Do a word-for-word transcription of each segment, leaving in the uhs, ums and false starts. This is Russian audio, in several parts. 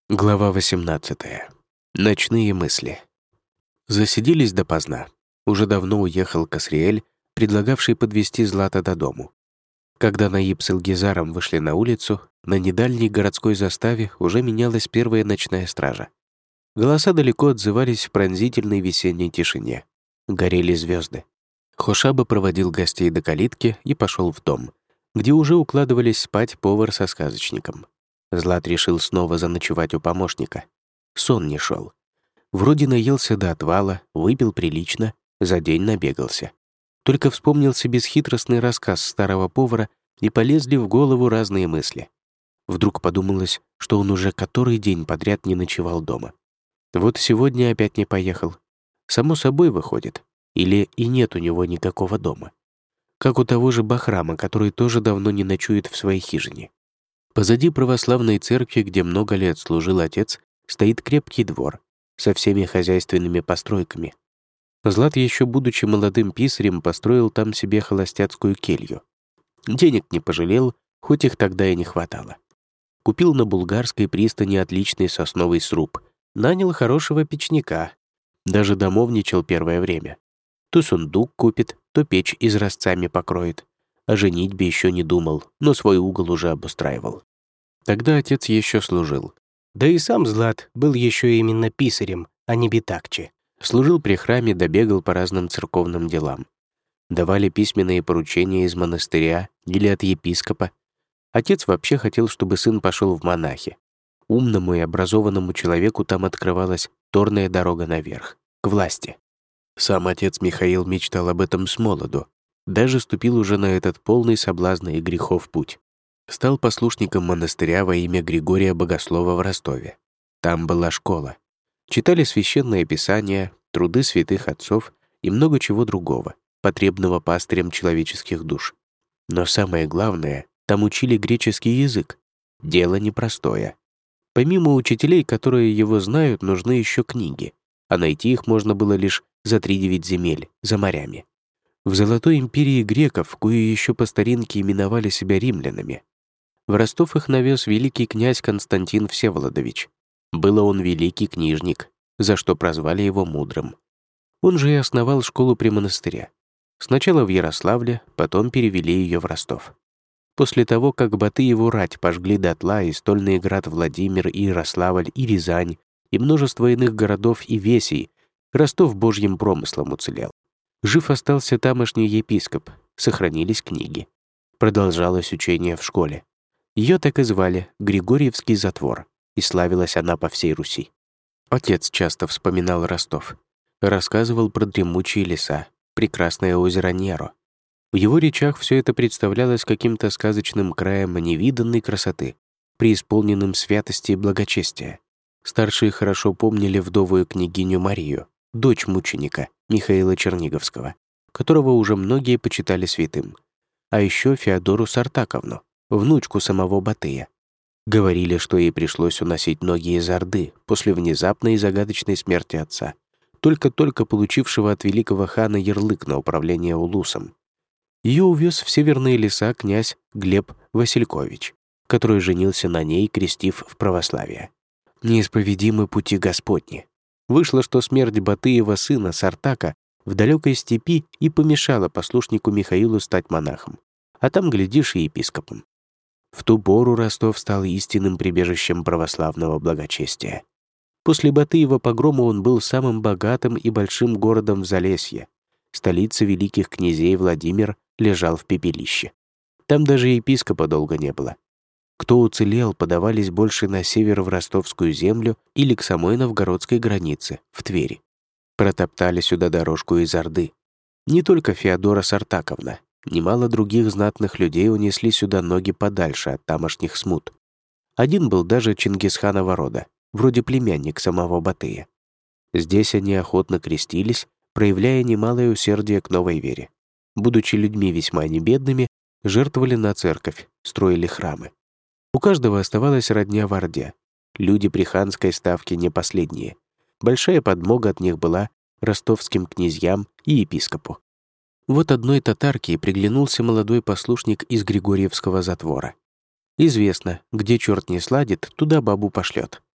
Глава восемнадцатая. Ночные мысли. Засиделись допоздна. Уже давно уехал Касриэль, предлагавший подвезти Злата до дому. Когда Наиб с Илгизаром вышли на улицу, на недальней городской заставе уже менялась первая ночная стража. Голоса далеко отзывались в пронзительной весенней тишине. Горели звезды. Хошаба проводил гостей до калитки и пошел в дом, где уже укладывались спать повар со сказочником. Злат решил снова заночевать у помощника. Сон не шел. Вроде наелся до отвала, выпил прилично, за день набегался. Только вспомнился бесхитростный рассказ старого повара, и полезли в голову разные мысли. Вдруг подумалось, что он уже который день подряд не ночевал дома. Вот сегодня опять не поехал. Само собой выходит. Или и нет у него никакого дома. Как у того же Бахрама, который тоже давно не ночует в своей хижине. Позади православной церкви, где много лет служил отец, стоит крепкий двор со всеми хозяйственными постройками. Злат, еще будучи молодым писарем, построил там себе холостяцкую келью. Денег не пожалел, хоть их тогда и не хватало. Купил на Булгарской пристани отличный сосновый сруб, нанял хорошего печника, даже домовничал первое время. То сундук купит, то печь изразцами покроет. О женитьбе еще не думал, но свой угол уже обустраивал. Тогда отец еще служил. Да и сам Злат был еще именно писарем, а не битакчи. Служил при храме, добегал по разным церковным делам. Давали письменные поручения из монастыря или от епископа. Отец вообще хотел, чтобы сын пошел в монахи. Умному и образованному человеку там открывалась торная дорога наверх, к власти. Сам отец Михаил мечтал об этом с молоду. Даже ступил уже на этот полный соблазна и грехов путь. Стал послушником монастыря во имя Григория Богослова в Ростове. Там была школа. Читали священное писание, труды святых отцов и много чего другого, потребного пастырям человеческих душ. Но самое главное, там учили греческий язык. Дело непростое. Помимо учителей, которые его знают, нужны еще книги, а найти их можно было лишь за три девять земель, за морями. В Золотой империи греков, кои еще по старинке именовали себя римлянами, в Ростов их навез великий князь Константин Всеволодович. Было он великий книжник, за что прозвали его мудрым. Он же и основал школу при монастыре. Сначала в Ярославле, потом перевели ее в Ростов. После того, как Батыеву рать пожгли дотла и стольный град Владимир, и Ярославль, и Рязань, и множество иных городов и весей, Ростов божьим промыслом уцелел. Жив остался тамошний епископ, сохранились книги. Продолжалось учение в школе. Ее так и звали Григорьевский затвор, и славилась она по всей Руси. Отец часто вспоминал Ростов. Рассказывал про дремучие леса, прекрасное озеро Неро. В его речах все это представлялось каким-то сказочным краем невиданной красоты, преисполненным святости и благочестия. Старшие хорошо помнили вдовую княгиню Марию, дочь мученика Михаила Черниговского, которого уже многие почитали святым, а еще Феодору Сартаковну, внучку самого Батыя. Говорили, что ей пришлось уносить ноги из Орды после внезапной и загадочной смерти отца, только-только получившего от великого хана ярлык на управление Улусом. Ее увез в северные леса князь Глеб Василькович, который женился на ней, крестив в православие. Неисповедимы пути Господни. Вышло, что смерть Батыева сына Сартака в далекой степи и помешала послушнику Михаилу стать монахом, а там, глядишь, и епископом. В ту пору Ростов стал истинным прибежищем православного благочестия. После Батыева погрома он был самым богатым и большим городом в Залесье. Столица великих князей Владимир лежал в пепелище. Там даже епископа долго не было. Кто уцелел, подавались больше на север в Ростовскую землю или к самой новгородской границе, в Твери. Протоптали сюда дорожку из Орды. Не только Феодора Сартаковна, немало других знатных людей унесли сюда ноги подальше от тамошних смут. Один был даже Чингисханова рода, вроде племянник самого Батыя. Здесь они охотно крестились, проявляя немалое усердие к новой вере. Будучи людьми весьма небедными, жертвовали на церковь, строили храмы. У каждого оставалась родня в Орде. Люди при ханской ставке не последние. Большая подмога от них была ростовским князьям и епископу. Вот одной татарке и приглянулся молодой послушник из Григорьевского затвора. Известно, где черт не сладит, туда бабу пошлет.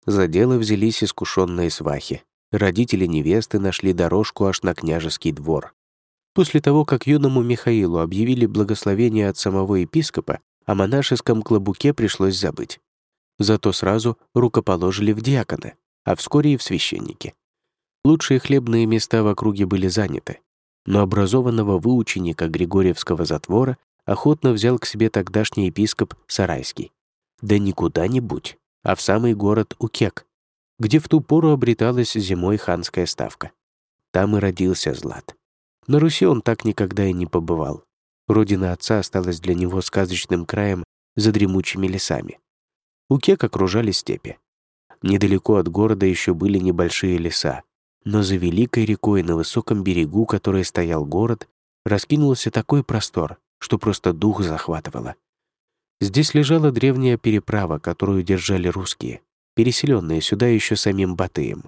За дело взялись искушенные свахи. Родители невесты нашли дорожку аж на княжеский двор. После того, как юному Михаилу объявили благословение от самого епископа, о монашеском клобуке пришлось забыть. Зато сразу рукоположили в диаконы, а вскоре и в священники. Лучшие хлебные места в округе были заняты, но образованного выученика Григорьевского затвора охотно взял к себе тогдашний епископ Сарайский. Да не куда-нибудь, а в самый город Укек, где в ту пору обреталась зимой ханская ставка. Там и родился Злат. На Руси он так никогда и не побывал. Родина отца осталась для него сказочным краем за дремучими лесами. Укек окружали степи. Недалеко от города еще были небольшие леса, но за великой рекой на высоком берегу, которой стоял город, раскинулся такой простор, что просто дух захватывало. Здесь лежала древняя переправа, которую держали русские, переселенные сюда еще самим Батыем.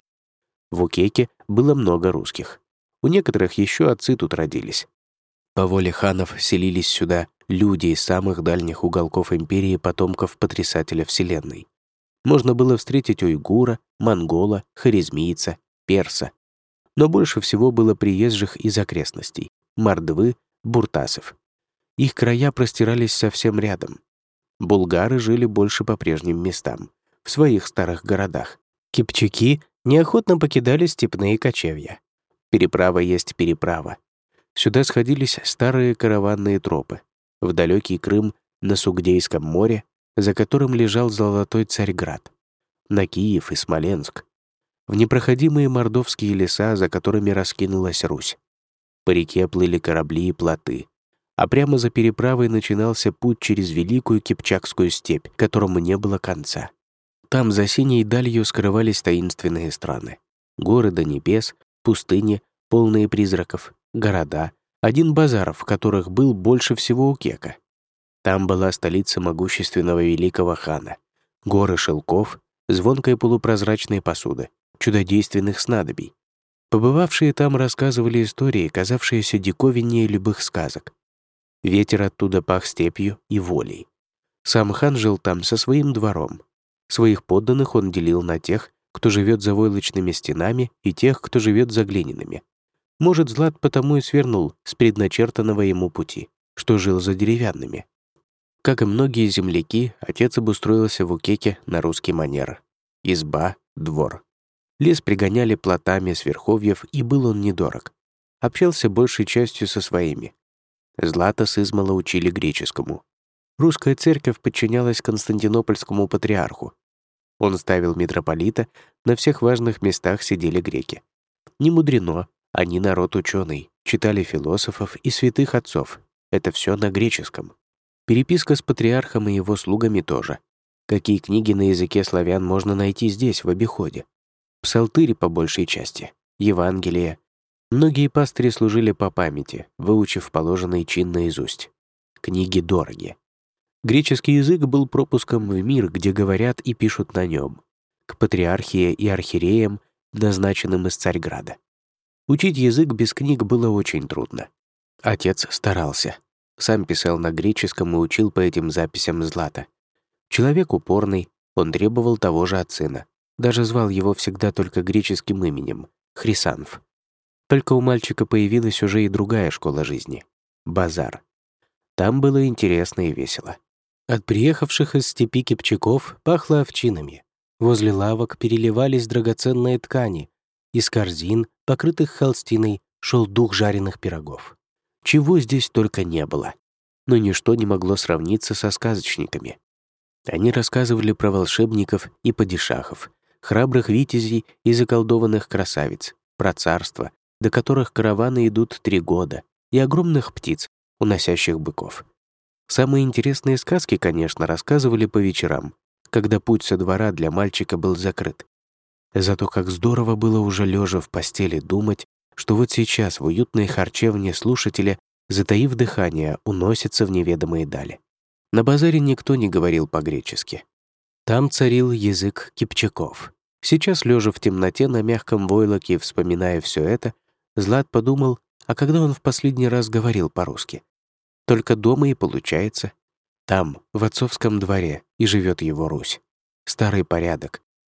В Укеке было много русских. У некоторых еще отцы тут родились. По воле ханов селились сюда люди из самых дальних уголков империи, потомков потрясателя Вселенной. Можно было встретить уйгура, монгола, хорезмийца, перса. Но больше всего было приезжих из окрестностей — мордвы, буртасов. Их края простирались совсем рядом. Булгары жили больше по прежним местам, в своих старых городах. Кипчаки неохотно покидали степные кочевья. Переправа есть переправа. Сюда сходились старые караванные тропы. В далекий Крым, на Сугдейском море, за которым лежал золотой Царьград. На Киев и Смоленск. В непроходимые мордовские леса, за которыми раскинулась Русь. По реке плыли корабли и плоты. А прямо за переправой начинался путь через Великую Кипчакскую степь, которому не было конца. Там за синей далью скрывались таинственные страны. Горы до небес, пустыни, полные призраков, города, один базар, в которых был больше всего Укека. Там была столица могущественного великого хана, горы шелков, звонкой полупрозрачной посуды, чудодейственных снадобий. Побывавшие там рассказывали истории, казавшиеся диковиннее любых сказок. Ветер оттуда пах степью и волей. Сам хан жил там со своим двором. Своих подданных он делил на тех, кто живет за войлочными стенами, и тех, кто живет за глиняными. Может, Злат потому и свернул с предначертанного ему пути, что жил за деревянными. Как и многие земляки, отец обустроился в Укеке на русский манер. Изба, двор. Лес пригоняли плотами с верховьев, и был он недорог. Общался большей частью со своими. Злата с измала учили греческому. Русская церковь подчинялась Константинопольскому патриарху. Он ставил митрополита, на всех важных местах сидели греки. Не мудрено, они народ ученый, читали философов и святых отцов. Это все на греческом. Переписка с патриархом и его слугами тоже. Какие книги на языке славян можно найти здесь, в обиходе? Псалтыри по большей части, Евангелие. Многие пастыри служили по памяти, выучив положенный чин наизусть. Книги дороги. Греческий язык был пропуском в мир, где говорят и пишут на нем. К патриархии и архиереям, назначенным из Царьграда. Учить язык без книг было очень трудно. Отец старался. Сам писал на греческом и учил по этим записям Злата. Человек упорный, он требовал того же от сына. Даже звал его всегда только греческим именем — Хрисанф. Только у мальчика появилась уже и другая школа жизни — базар. Там было интересно и весело. От приехавших из степи кипчаков пахло овчинами. Возле лавок переливались драгоценные ткани. Из корзин, покрытых холстиной, шел дух жареных пирогов. Чего здесь только не было. Но ничто не могло сравниться со сказочниками. Они рассказывали про волшебников и падишахов, храбрых витязей и заколдованных красавиц, про царства, до которых караваны идут три года, и огромных птиц, уносящих быков. Самые интересные сказки, конечно, рассказывали по вечерам, когда путь со двора для мальчика был закрыт. Зато как здорово было уже лежа в постели думать, что вот сейчас в уютной харчевне слушателя, затаив дыхание, уносится в неведомые дали. На базаре никто не говорил по-гречески. Там царил язык кипчаков. Сейчас, лежа в темноте на мягком войлоке и вспоминая все это, Злат подумал, а когда он в последний раз говорил по-русски? Только дома и получается. Там, в отцовском дворе, и живет его Русь. Старый порядок,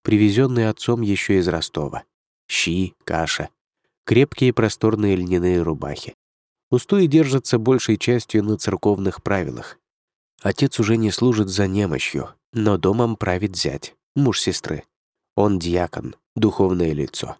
привезенные отцом еще из Ростова. Щи, каша, крепкие просторные льняные рубахи. Устои держатся большей частью на церковных правилах. Отец уже не служит за немощью, но домом правит зять, муж сестры. Он диакон, духовное лицо.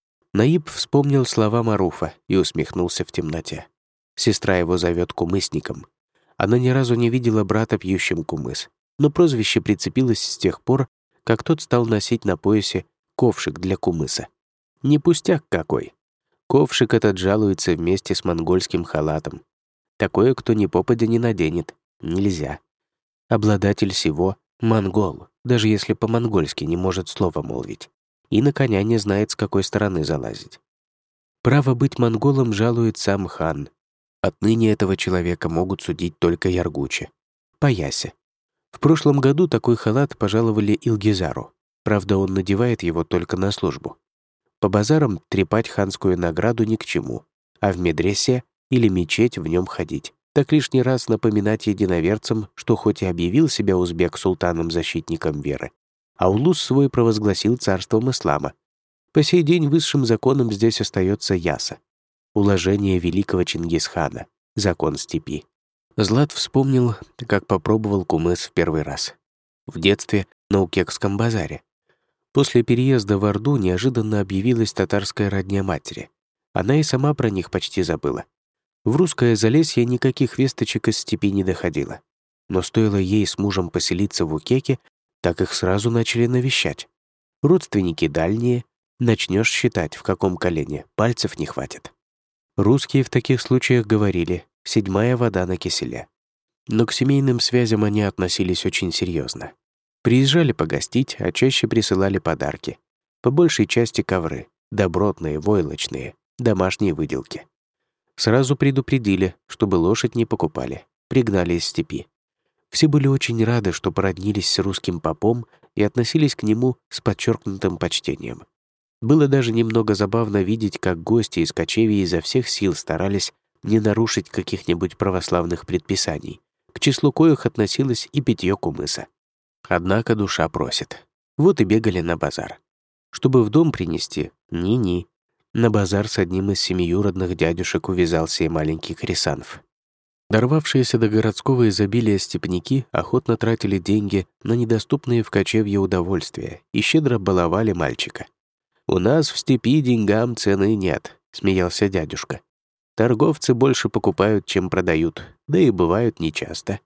Наиб вспомнил слова Маруфа и усмехнулся в темноте. Сестра его зовет кумысником. Она ни разу не видела брата пьющим кумыс, но прозвище прицепилось с тех пор, как тот стал носить на поясе ковшик для кумыса. Не пустяк какой. Ковшик этот жалуется вместе с монгольским халатом. Такое, кто ни попадя не наденет. Нельзя. Обладатель сего — монгол, даже если по-монгольски не может слова молвить. И на коня не знает, с какой стороны залазить. Право быть монголом жалует сам хан. Отныне этого человека могут судить только Яргучи. Поясе. В прошлом году такой халат пожаловали Илгизару. Правда, он надевает его только на службу. По базарам трепать ханскую награду ни к чему, а в медресе или мечеть в нем ходить. Так лишний раз напоминать единоверцам, что хоть и объявил себя узбек султаном-защитником веры, а улус свой провозгласил царством ислама. По сей день высшим законом здесь остается яса. Уложение великого Чингисхана, закон степи. Злат вспомнил, как попробовал кумыс в первый раз. В детстве на Укекском базаре. После переезда в Орду неожиданно объявилась татарская родня матери. Она и сама про них почти забыла. В русское Залесье никаких весточек из степи не доходило. Но стоило ей с мужем поселиться в Укеке, так их сразу начали навещать. Родственники дальние, начнешь считать, в каком колене, пальцев не хватит. Русские в таких случаях говорили «седьмая вода на киселе». Но к семейным связям они относились очень серьезно. Приезжали погостить, а чаще присылали подарки. По большей части ковры, добротные, войлочные, домашние выделки. Сразу предупредили, чтобы лошадь не покупали, пригнали из степи. Все были очень рады, что породнились с русским попом и относились к нему с подчеркнутым почтением. Было даже немного забавно видеть, как гости из кочевья изо всех сил старались не нарушить каких-нибудь православных предписаний, к числу коих относилось и питье кумыса. Однако душа просит. Вот и бегали на базар. Чтобы в дом принести, ни-ни. На базар с одним из семиюродных дядюшек увязался и маленький Хрисанф. Дорвавшиеся до городского изобилия степняки охотно тратили деньги на недоступные в кочевье удовольствия и щедро баловали мальчика. «У нас в степи деньгам цены нет», — смеялся дядюшка. «Торговцы больше покупают, чем продают, да и бывают нечасто».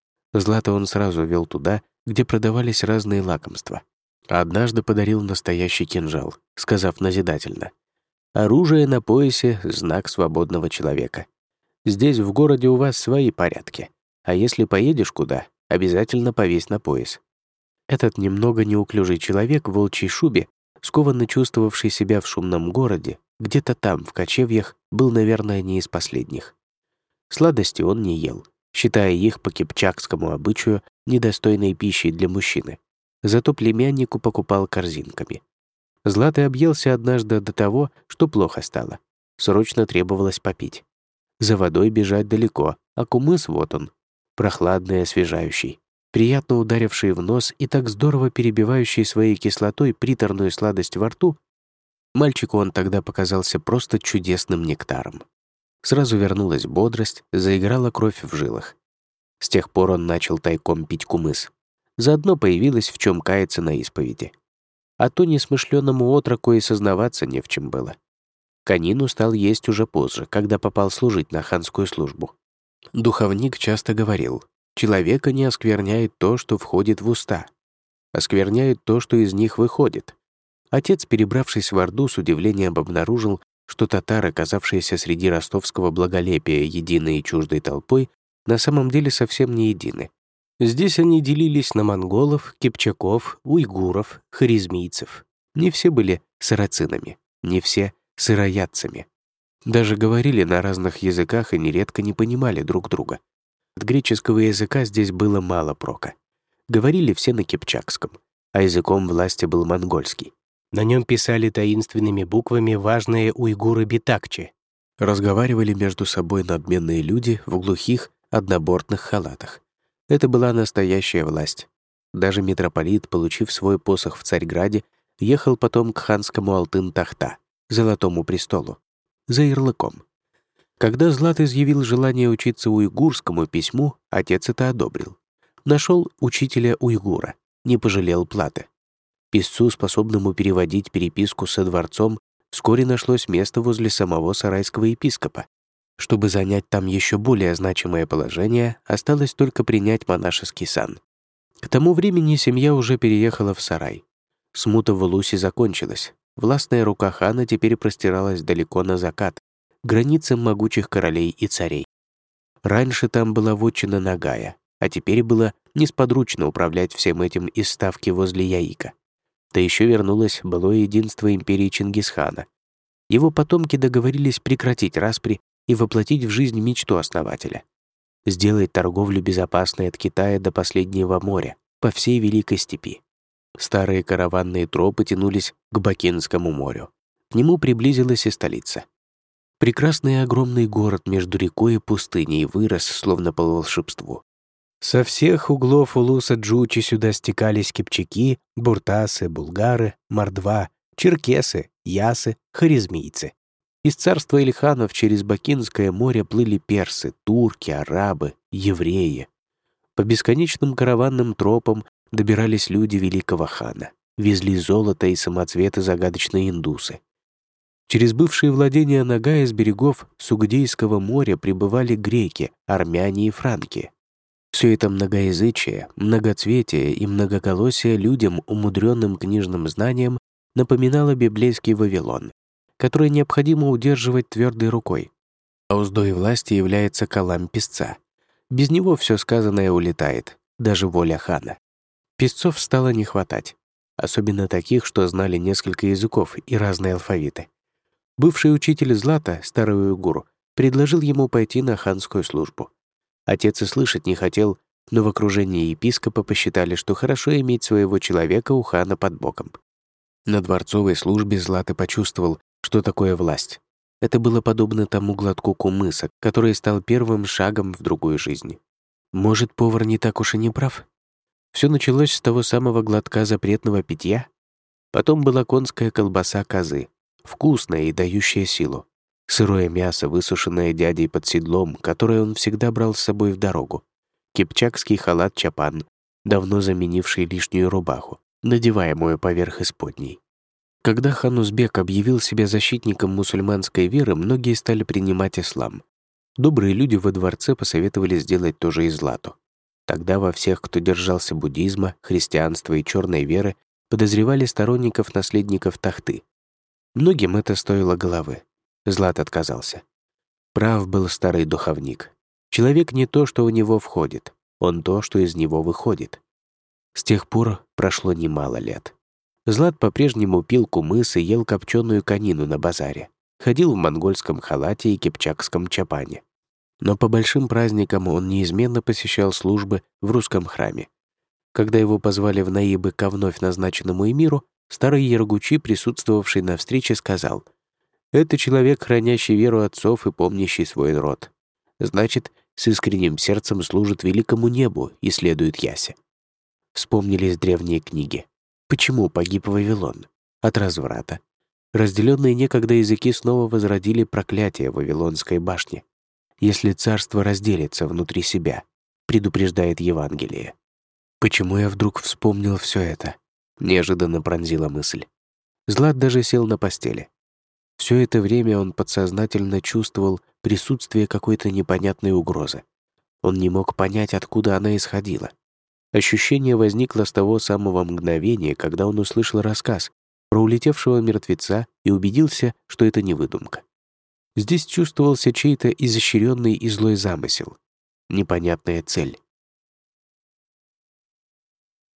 Злата он сразу вел туда, где продавались разные лакомства. А однажды подарил настоящий кинжал, сказав назидательно: «Оружие на поясе — знак свободного человека. Здесь в городе у вас свои порядки, а если поедешь куда, обязательно повесь на пояс». Этот немного неуклюжий человек в волчьей шубе, скованно чувствовавший себя в шумном городе, где-то там, в кочевьях, был, наверное, не из последних. Сладости он не ел, считая их по кипчакскому обычаю недостойной пищей для мужчины. Зато племяннику покупал корзинками. Златый объелся однажды до того, что плохо стало. Срочно требовалось попить. За водой бежать далеко, а кумыс вот он, прохладный и освежающий, приятно ударивший в нос и так здорово перебивающий своей кислотой приторную сладость во рту. Мальчику он тогда показался просто чудесным нектаром. Сразу вернулась бодрость, заиграла кровь в жилах. С тех пор он начал тайком пить кумыс. Заодно появилось в чем каяться на исповеди. А то несмышленному отроку и сознаваться не в чем было. Конину стал есть уже позже, когда попал служить на ханскую службу. Духовник часто говорил: «Человека не оскверняет то, что входит в уста. Оскверняет то, что из них выходит». Отец, перебравшись в Орду, с удивлением обнаружил, что татары, оказавшиеся среди ростовского благолепия единой и чуждой толпой, на самом деле совсем не едины. Здесь они делились на монголов, кипчаков, уйгуров, хорезмийцев. Не все были сарацинами, не все сыроядцами. Даже говорили на разных языках и нередко не понимали друг друга. От греческого языка здесь было мало прока. Говорили все на кипчакском, а языком власти был монгольский. На нем писали таинственными буквами важные уйгуры-битакчи. Разговаривали между собой надменные люди в глухих, однобортных халатах. Это была настоящая власть. Даже митрополит, получив свой посох в Царьграде, ехал потом к ханскому Алтын-Тахта, Золотому престолу, за ярлыком. Когда Злат изъявил желание учиться уйгурскому письму, отец это одобрил. Нашел учителя уйгура, не пожалел платы. Писцу, способному переводить переписку со дворцом, вскоре нашлось место возле самого сарайского епископа. Чтобы занять там еще более значимое положение, осталось только принять монашеский сан. К тому времени семья уже переехала в Сарай. Смута в Улусе закончилась. Властная рука хана теперь простиралась далеко на закат, к границам могучих королей и царей. Раньше там была вотчина Нагая, а теперь было несподручно управлять всем этим из ставки возле Яика. Да еще вернулось былое единство империи Чингисхана. Его потомки договорились прекратить распри и воплотить в жизнь мечту основателя. Сделать торговлю безопасной от Китая до последнего моря, по всей Великой степи. Старые караванные тропы тянулись к Бакинскому морю. К нему приблизилась и столица. Прекрасный и огромный город между рекой и пустыней вырос, словно по волшебству. Со всех углов улуса Джучи сюда стекались кипчаки, буртасы, булгары, мордва, черкесы, ясы, хорезмийцы. Из царства Ильханов через Бакинское море плыли персы, турки, арабы, евреи. По бесконечным караванным тропам добирались люди великого хана, везли золото и самоцветы загадочные индусы. Через бывшие владения Нагая с берегов Сугдейского моря прибывали греки, армяне и франки. Все это многоязычие, многоцветие и многоголосие людям, умудренным книжным знанием, напоминало библейский Вавилон, который необходимо удерживать твердой рукой. А уздой власти является калам писца. Без него все сказанное улетает, даже воля хана. Писцов стало не хватать, особенно таких, что знали несколько языков и разные алфавиты. Бывший учитель Злата, старый уйгур, предложил ему пойти на ханскую службу. Отец и слышать не хотел, но в окружении епископа посчитали, что хорошо иметь своего человека у хана под боком. На дворцовой службе Злата почувствовал, что такое власть. Это было подобно тому глотку кумыса, который стал первым шагом в другую жизнь. Может, повар не так уж и не прав? Все началось с того самого глотка запретного питья. Потом была конская колбаса козы, вкусная и дающая силу. Сырое мясо, высушенное дядей под седлом, которое он всегда брал с собой в дорогу. Кипчакский халат-чапан, давно заменивший лишнюю рубаху, надеваемую поверх исподней. Когда хан Узбек объявил себя защитником мусульманской веры, многие стали принимать ислам. Добрые люди во дворце посоветовали сделать то же и Злату. Тогда во всех, кто держался буддизма, христианства и черной веры, подозревали сторонников наследников Тахты. Многим это стоило головы. Злат отказался. Прав был старый духовник. Человек не то, что в него входит, он то, что из него выходит. С тех пор прошло немало лет. Злат по-прежнему пил кумыс и ел копченую конину на базаре, ходил в монгольском халате и кипчакском чапане. Но по большим праздникам он неизменно посещал службы в русском храме. Когда его позвали в наибы ко вновь назначенному эмиру, старый Яргучи, присутствовавший на встрече, сказал: «Это человек, хранящий веру отцов и помнящий свой род. Значит, с искренним сердцем служит великому небу и следует Ясе». Вспомнились древние книги. Почему погиб Вавилон? От разврата. Разделенные некогда языки снова возродили проклятие Вавилонской башни. Если царство разделится внутри себя, предупреждает Евангелие. Почему я вдруг вспомнил все это? Неожиданно пронзила мысль. Злат даже сел на постели. Все это время он подсознательно чувствовал присутствие какой-то непонятной угрозы. Он не мог понять, откуда она исходила. Ощущение возникло с того самого мгновения, когда он услышал рассказ про улетевшего мертвеца и убедился, что это не выдумка. Здесь чувствовался чей-то изощренный и злой замысел, непонятная цель.